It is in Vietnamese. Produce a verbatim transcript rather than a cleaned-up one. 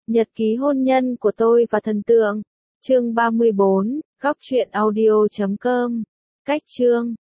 Nhật ký hôn nhân của tôi và thần tượng. Chương ba mươi bốn, góc truyện audio chấm com. Cách chương